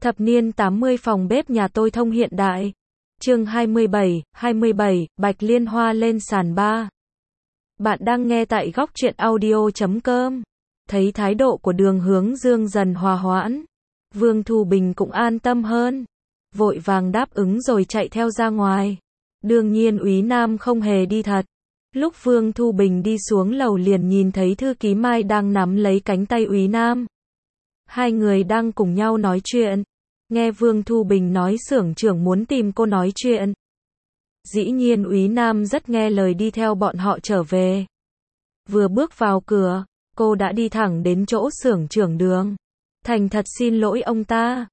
Thập niên 80 phòng bếp nhà tôi thông hiện đại. Chương 27, Bạch Liên Hoa lên sàn ba. Bạn đang nghe tại góc truyện audio.com. Thấy thái độ của Đường Hướng Dương dần hòa hoãn, Vương Thu Bình cũng an tâm hơn, vội vàng đáp ứng rồi chạy theo ra ngoài. Đương nhiên Úy Nam không hề đi thật. Lúc Vương Thu Bình đi xuống lầu liền nhìn thấy thư ký Mai đang nắm lấy cánh tay Úy Nam. Hai người đang cùng nhau nói chuyện. Nghe Vương Thu Bình nói xưởng trưởng muốn tìm cô nói chuyện. Dĩ nhiên Úy Nam rất nghe lời đi theo bọn họ trở về. Vừa bước vào cửa, cô đã đi thẳng đến chỗ xưởng trưởng Đường. Thành thật xin lỗi ông ta.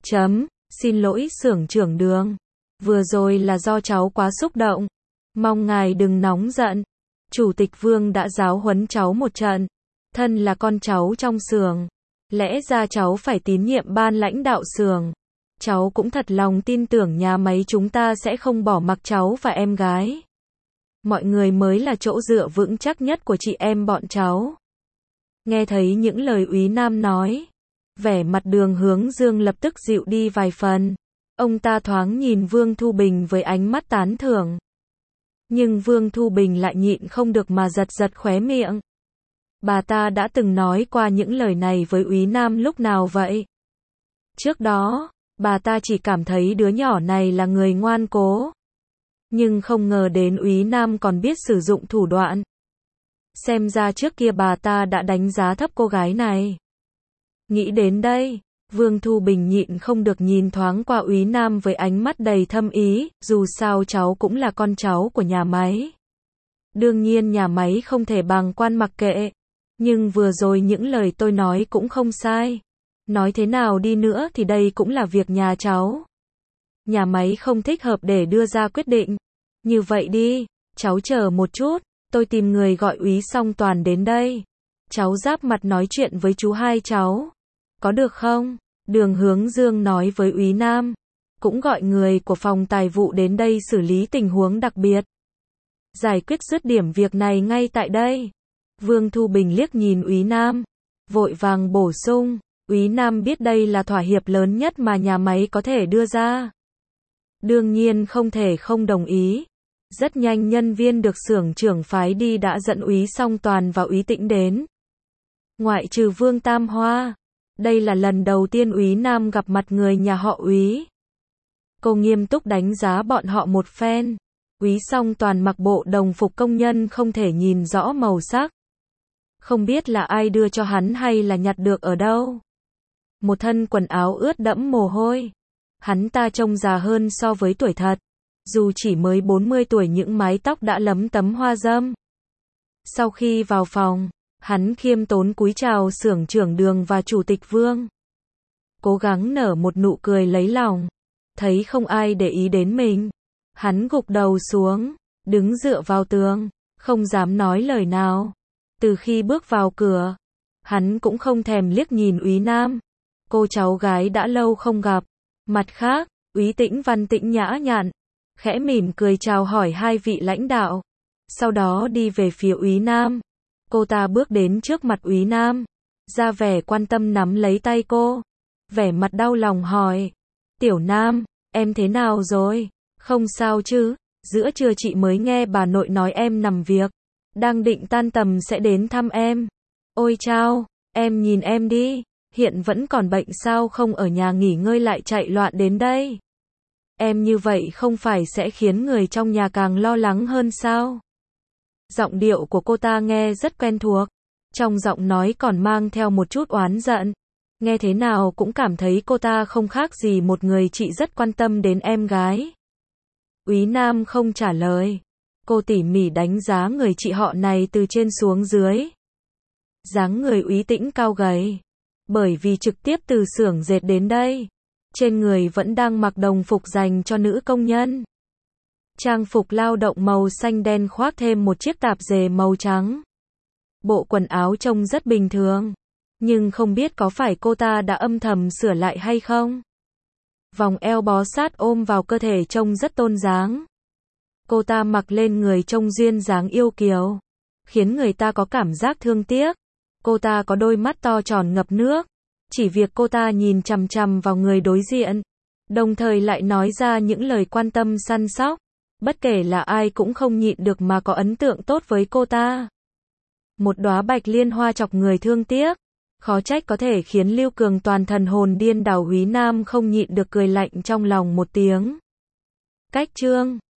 Xin lỗi xưởng trưởng Đường. Vừa rồi là do cháu quá xúc động. Mong ngài đừng nóng giận. Chủ tịch Vương đã giáo huấn cháu một trận. Thân là con cháu trong xưởng, lẽ ra cháu phải tín nhiệm ban lãnh đạo xưởng. Cháu cũng thật lòng tin tưởng nhà máy chúng ta sẽ không bỏ mặc cháu và em gái. Mọi người mới là chỗ dựa vững chắc nhất của chị em bọn cháu. Nghe thấy những lời Úy Nam nói, vẻ mặt Đường Hướng Dương lập tức dịu đi vài phần. Ông ta thoáng nhìn Vương Thu Bình với ánh mắt tán thưởng. Nhưng Vương Thu Bình lại nhịn không được mà giật giật khóe miệng. Bà ta đã từng nói qua những lời này với Úy Nam lúc nào vậy? Trước đó, bà ta chỉ cảm thấy đứa nhỏ này là người ngoan cố. Nhưng không ngờ đến Úy Nam còn biết sử dụng thủ đoạn. Xem ra trước kia bà ta đã đánh giá thấp cô gái này. Nghĩ đến đây, Vương Thu Bình nhịn không được nhìn thoáng qua Úy Nam với ánh mắt đầy thâm ý, dù sao cháu cũng là con cháu của nhà máy. Đương nhiên nhà máy không thể bàng quan mặc kệ. Nhưng vừa rồi những lời tôi nói cũng không sai. Nói thế nào đi nữa thì đây cũng là việc nhà cháu. Nhà máy không thích hợp để đưa ra quyết định. Như vậy đi, cháu chờ một chút, tôi tìm người gọi Úy Song Toàn đến đây. Cháu giáp mặt nói chuyện với chú hai cháu. Có được không? Đường Hướng Dương nói với Úy Nam. Cũng gọi người của phòng tài vụ đến đây xử lý tình huống đặc biệt. Giải quyết dứt điểm việc này ngay tại đây. Vương Thu Bình liếc nhìn Úy Nam, vội vàng bổ sung. Úy Nam biết đây là thỏa hiệp lớn nhất mà nhà máy có thể đưa ra. Đương nhiên không thể không đồng ý. Rất nhanh nhân viên được xưởng trưởng phái đi đã dẫn Úy Song Toàn và Úy Tĩnh đến. Ngoại trừ Vương Tam Hoa, đây là lần đầu tiên Úy Nam gặp mặt người nhà họ Úy. Cô nghiêm túc đánh giá bọn họ một phen. Úy Song Toàn mặc bộ đồng phục công nhân không thể nhìn rõ màu sắc. Không biết là ai đưa cho hắn hay là nhặt được ở đâu. Một thân quần áo ướt đẫm mồ hôi. Hắn ta trông già hơn so với tuổi thật. Dù chỉ mới 40 tuổi những mái tóc đã lấm tấm hoa râm. Sau khi vào phòng, hắn khiêm tốn cúi chào xưởng trưởng Đường và chủ tịch Vương. Cố gắng nở một nụ cười lấy lòng. Thấy không ai để ý đến mình, hắn gục đầu xuống, đứng dựa vào tường, không dám nói lời nào. Từ khi bước vào cửa, hắn cũng không thèm liếc nhìn Úy Nam. Cô cháu gái đã lâu không gặp. Mặt khác, Úy Tĩnh Văn tĩnh nhã nhặn, khẽ mỉm cười chào hỏi hai vị lãnh đạo. Sau đó đi về phía Úy Nam. Cô ta bước đến trước mặt Úy Nam, ra vẻ quan tâm nắm lấy tay cô. Vẻ mặt đau lòng hỏi. Tiểu Nam, em thế nào rồi? Không sao chứ? Giữa trưa chị mới nghe bà nội nói em nằm việc. Đang định tan tầm sẽ đến thăm em. Ôi chao, em nhìn em đi. Hiện vẫn còn bệnh sao không ở nhà nghỉ ngơi lại chạy loạn đến đây. Em như vậy không phải sẽ khiến người trong nhà càng lo lắng hơn sao? Giọng điệu của cô ta nghe rất quen thuộc. Trong giọng nói còn mang theo một chút oán giận. Nghe thế nào cũng cảm thấy cô ta không khác gì một người chị rất quan tâm đến em gái. Úy Nam không trả lời. Cô tỉ mỉ đánh giá người chị họ này từ trên xuống dưới. Dáng người Úy Tĩnh cao gầy. Bởi vì trực tiếp từ xưởng dệt đến đây. Trên người vẫn đang mặc đồng phục dành cho nữ công nhân. Trang phục lao động màu xanh đen khoác thêm một chiếc tạp dề màu trắng. Bộ quần áo trông rất bình thường. Nhưng không biết có phải cô ta đã âm thầm sửa lại hay không? Vòng eo bó sát ôm vào cơ thể trông rất tôn dáng. Cô ta mặc lên người trông duyên dáng yêu kiều, khiến người ta có cảm giác thương tiếc. Cô ta có đôi mắt to tròn ngập nước, chỉ việc cô ta nhìn chằm chằm vào người đối diện, đồng thời lại nói ra những lời quan tâm săn sóc. Bất kể là ai cũng không nhịn được mà có ấn tượng tốt với cô ta. Một đóa bạch liên hoa chọc người thương tiếc. Khó trách có thể khiến Lưu Cường toàn thần hồn điên đảo. Húy Nam không nhịn được cười lạnh trong lòng một tiếng. Cách chương